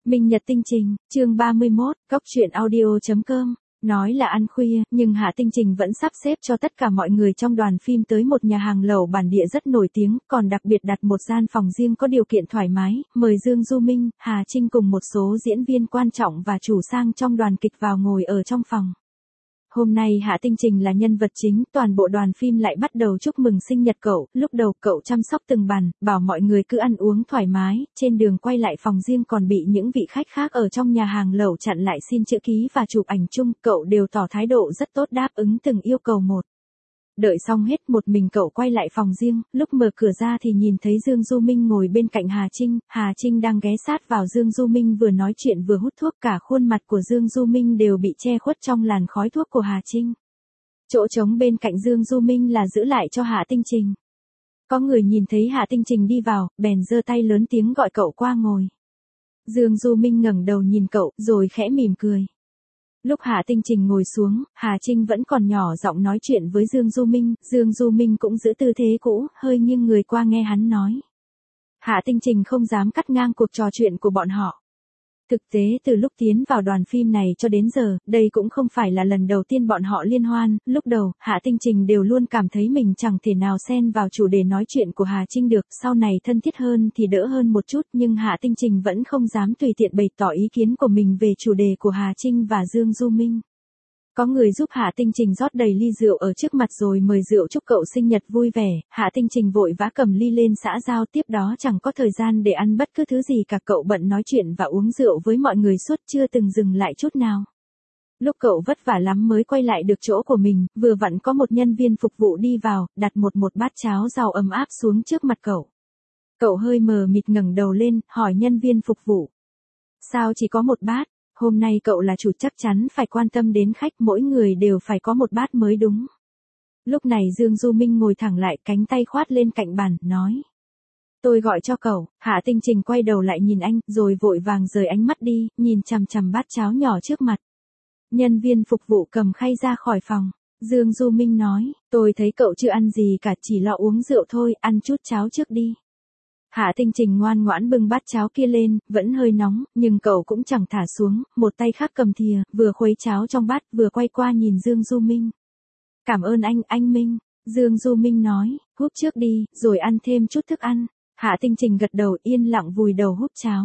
Minh Nhật Tinh Trình, chương 31, Cóc truyện audio.com. Nói là ăn khuya, nhưng Hạ Tinh Trình vẫn sắp xếp cho tất cả mọi người trong đoàn phim tới một nhà hàng lẩu bản địa rất nổi tiếng, còn đặc biệt đặt một gian phòng riêng có điều kiện thoải mái, mời Dương Du Minh, Hà Trinh cùng một số diễn viên quan trọng và chủ sang trong đoàn kịch vào ngồi ở trong phòng. Hôm nay Hạ Tinh Trình là nhân vật chính, toàn bộ đoàn phim lại bắt đầu chúc mừng sinh nhật cậu, lúc đầu cậu chăm sóc từng bàn, bảo mọi người cứ ăn uống thoải mái, trên đường quay lại phòng riêng còn bị những vị khách khác ở trong nhà hàng lẩu chặn lại xin chữ ký và chụp ảnh chung, cậu đều tỏ thái độ rất tốt đáp ứng từng yêu cầu một. Đợi xong hết một mình cậu quay lại phòng riêng, lúc mở cửa ra thì nhìn thấy Dương Du Minh ngồi bên cạnh Hà Trinh đang ghé sát vào Dương Du Minh vừa nói chuyện vừa hút thuốc, cả khuôn mặt của Dương Du Minh đều bị che khuất trong làn khói thuốc của Hà Trinh. Chỗ trống bên cạnh Dương Du Minh là giữ lại cho Hạ Tinh Trình. Có người nhìn thấy Hạ Tinh Trình đi vào, bèn giơ tay lớn tiếng gọi cậu qua ngồi. Dương Du Minh ngẩng đầu nhìn cậu, rồi khẽ mỉm cười. Lúc Hạ Tinh Trình ngồi xuống, Hà Trinh vẫn còn nhỏ giọng nói chuyện với Dương Du Minh cũng giữ tư thế cũ, hơi nghiêng người qua nghe hắn nói. Hạ Tinh Trình không dám cắt ngang cuộc trò chuyện của bọn họ. Thực tế từ lúc tiến vào đoàn phim này cho đến giờ, đây cũng không phải là lần đầu tiên bọn họ liên hoan, lúc đầu, Hạ Tinh Trình đều luôn cảm thấy mình chẳng thể nào xen vào chủ đề nói chuyện của Hà Trinh được, sau này thân thiết hơn thì đỡ hơn một chút, nhưng Hạ Tinh Trình vẫn không dám tùy tiện bày tỏ ý kiến của mình về chủ đề của Hà Trinh và Dương Du Minh. Có người giúp Hạ Tinh Trình rót đầy ly rượu ở trước mặt rồi mời rượu chúc cậu sinh nhật vui vẻ, Hạ Tinh Trình vội vã cầm ly lên xã giao, tiếp đó chẳng có thời gian để ăn bất cứ thứ gì cả, cậu bận nói chuyện và uống rượu với mọi người suốt chưa từng dừng lại chút nào. Lúc cậu vất vả lắm mới quay lại được chỗ của mình, vừa vặn có một nhân viên phục vụ đi vào, đặt một bát cháo rau ấm áp xuống trước mặt cậu. Cậu hơi mờ mịt ngẩng đầu lên, hỏi nhân viên phục vụ. Sao chỉ có một bát? Hôm nay cậu là chủ chắc chắn phải quan tâm đến khách, mỗi người đều phải có một bát mới đúng. Lúc này Dương Du Minh ngồi thẳng lại, cánh tay khoát lên cạnh bàn, nói. Tôi gọi cho cậu. Hạ Tinh Trình quay đầu lại nhìn anh, rồi vội vàng rời ánh mắt đi, nhìn chằm chằm bát cháo nhỏ trước mặt. Nhân viên phục vụ cầm khay ra khỏi phòng. Dương Du Minh nói, tôi thấy cậu chưa ăn gì cả, chỉ lo uống rượu thôi, ăn chút cháo trước đi. Hạ Tinh Trình ngoan ngoãn bưng bát cháo kia lên, vẫn hơi nóng, nhưng cậu cũng chẳng thả xuống, một tay khác cầm thìa, vừa khuấy cháo trong bát, vừa quay qua nhìn Dương Du Minh. Cảm ơn anh Minh. Dương Du Minh nói, húp trước đi, rồi ăn thêm chút thức ăn. Hạ Tinh Trình gật đầu yên lặng vùi đầu húp cháo.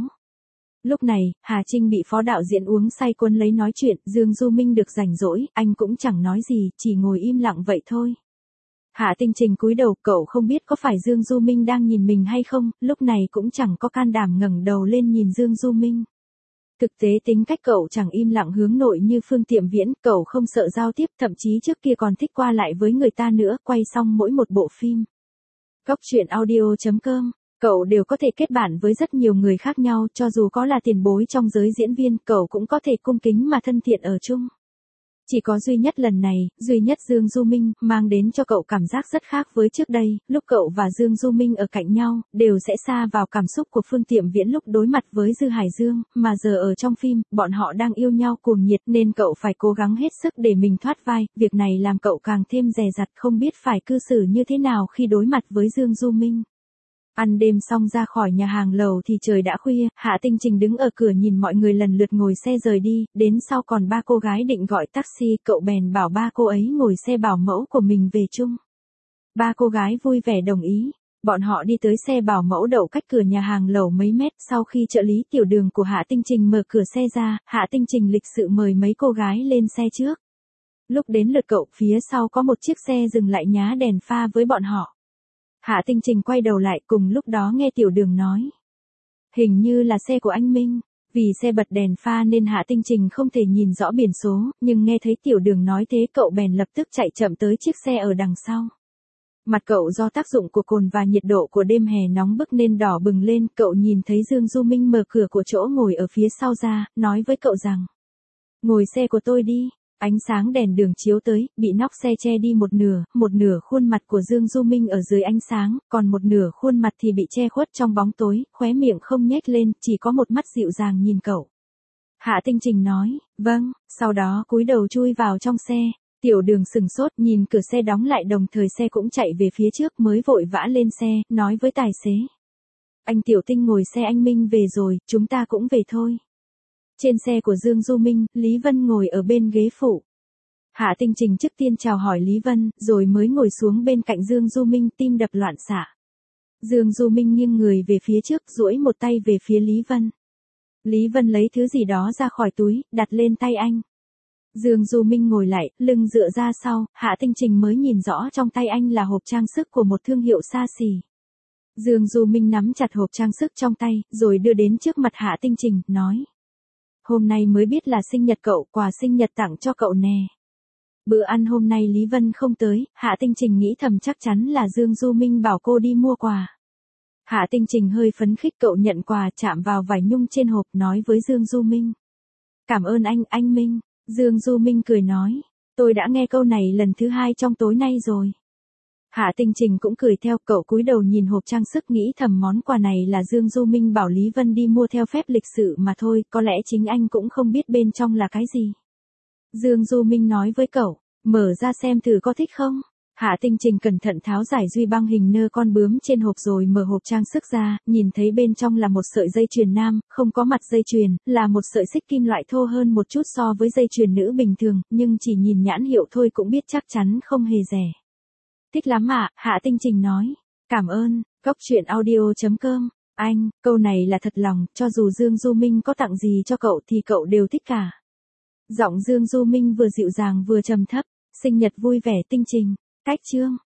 Lúc này, Hà Trinh bị phó đạo diễn uống say cuốn lấy nói chuyện, Dương Du Minh được rảnh rỗi, anh cũng chẳng nói gì, chỉ ngồi im lặng vậy thôi. Hạ Tinh Trình cúi đầu, cậu không biết có phải Dương Du Minh đang nhìn mình hay không, lúc này cũng chẳng có can đảm ngẩng đầu lên nhìn Dương Du Minh. Thực tế tính cách cậu chẳng im lặng hướng nội như Phương Tiệm Viễn, cậu không sợ giao tiếp, thậm chí trước kia còn thích qua lại với người ta nữa, quay xong mỗi một bộ phim. Cóc truyện audio.com, cậu đều có thể kết bạn với rất nhiều người khác nhau, cho dù có là tiền bối trong giới diễn viên, cậu cũng có thể cung kính mà thân thiện ở chung. Chỉ có duy nhất lần này, duy nhất Dương Du Minh, mang đến cho cậu cảm giác rất khác với trước đây, lúc cậu và Dương Du Minh ở cạnh nhau, đều sẽ xa vào cảm xúc của Phương Tiệm Viễn lúc đối mặt với Dư Hải Dương, mà giờ ở trong phim, bọn họ đang yêu nhau cuồng nhiệt nên cậu phải cố gắng hết sức để mình thoát vai, việc này làm cậu càng thêm dè dặt không biết phải cư xử như thế nào khi đối mặt với Dương Du Minh. Ăn đêm xong ra khỏi nhà hàng lẩu thì trời đã khuya, Hạ Tinh Trình đứng ở cửa nhìn mọi người lần lượt ngồi xe rời đi, đến sau còn 3 cô gái định gọi taxi, cậu bèn bảo 3 cô ấy ngồi xe bảo mẫu của mình về chung. 3 cô gái vui vẻ đồng ý, bọn họ đi tới xe bảo mẫu đậu cách cửa nhà hàng lẩu mấy mét, sau khi trợ lý tiểu đường của Hạ Tinh Trình mở cửa xe ra, Hạ Tinh Trình lịch sự mời mấy cô gái lên xe trước. Lúc đến lượt cậu, phía sau có một chiếc xe dừng lại nhá đèn pha với bọn họ. Hạ Tinh Trình quay đầu lại, cùng lúc đó nghe tiểu đường nói. Hình như là xe của anh Minh. Vì xe bật đèn pha nên Hạ Tinh Trình không thể nhìn rõ biển số, nhưng nghe thấy tiểu đường nói thế cậu bèn lập tức chạy chậm tới chiếc xe ở đằng sau. Mặt cậu do tác dụng của cồn và nhiệt độ của đêm hè nóng bức nên đỏ bừng lên, cậu nhìn thấy Dương Du Minh mở cửa của chỗ ngồi ở phía sau ra, nói với cậu rằng. Ngồi xe của tôi đi. Ánh sáng đèn đường chiếu tới, bị nóc xe che đi một nửa khuôn mặt của Dương Du Minh ở dưới ánh sáng, còn một nửa khuôn mặt thì bị che khuất trong bóng tối, khóe miệng không nhếch lên, chỉ có một mắt dịu dàng nhìn cậu. Hạ Tinh Trình nói, vâng, sau đó cúi đầu chui vào trong xe, tiểu đường sừng sốt nhìn cửa xe đóng lại đồng thời xe cũng chạy về phía trước mới vội vã lên xe, nói với tài xế. Anh Tiểu Tinh ngồi xe anh Minh về rồi, chúng ta cũng về thôi. Trên xe của Dương Du Minh, Lý Vân ngồi ở bên ghế phụ. Hạ Tinh Trình trước tiên chào hỏi Lý Vân, rồi mới ngồi xuống bên cạnh Dương Du Minh, tim đập loạn xạ. Dương Du Minh nghiêng người về phía trước, duỗi một tay về phía Lý Vân. Lý Vân lấy thứ gì đó ra khỏi túi, đặt lên tay anh. Dương Du Minh ngồi lại, lưng dựa ra sau, Hạ Tinh Trình mới nhìn rõ trong tay anh là hộp trang sức của một thương hiệu xa xỉ. Dương Du Minh nắm chặt hộp trang sức trong tay, rồi đưa đến trước mặt Hạ Tinh Trình, nói. Hôm nay mới biết là sinh nhật cậu, quà sinh nhật tặng cho cậu nè. Bữa ăn hôm nay Lý Vân không tới, Hạ Tinh Trình nghĩ thầm chắc chắn là Dương Du Minh bảo cô đi mua quà. Hạ Tinh Trình hơi phấn khích cậu nhận quà, chạm vào vải nhung trên hộp, nói với Dương Du Minh. Cảm ơn anh Minh. Dương Du Minh cười nói. Tôi đã nghe câu này lần thứ 2 trong tối nay rồi. Hạ Tinh Trình cũng cười theo, cậu cúi đầu nhìn hộp trang sức nghĩ thầm món quà này là Dương Du Minh bảo Lý Vân đi mua theo phép lịch sự mà thôi, có lẽ chính anh cũng không biết bên trong là cái gì. Dương Du Minh nói với cậu, mở ra xem thử có thích không? Hạ Tinh Trình cẩn thận tháo giải duy băng hình nơ con bướm trên hộp rồi mở hộp trang sức ra, nhìn thấy bên trong là một sợi dây chuyền nam, không có mặt dây chuyền, là một sợi xích kim loại thô hơn một chút so với dây chuyền nữ bình thường, nhưng chỉ nhìn nhãn hiệu thôi cũng biết chắc chắn không hề rẻ. Thích lắm ạ, Hạ Tinh Trình nói. Cảm ơn, Cóc Truyện Audio.com. Anh, câu này là thật lòng, cho dù Dương Du Minh có tặng gì cho cậu thì cậu đều thích cả. Giọng Dương Du Minh vừa dịu dàng vừa trầm thấp, sinh nhật vui vẻ Tinh Trình. Cách chương.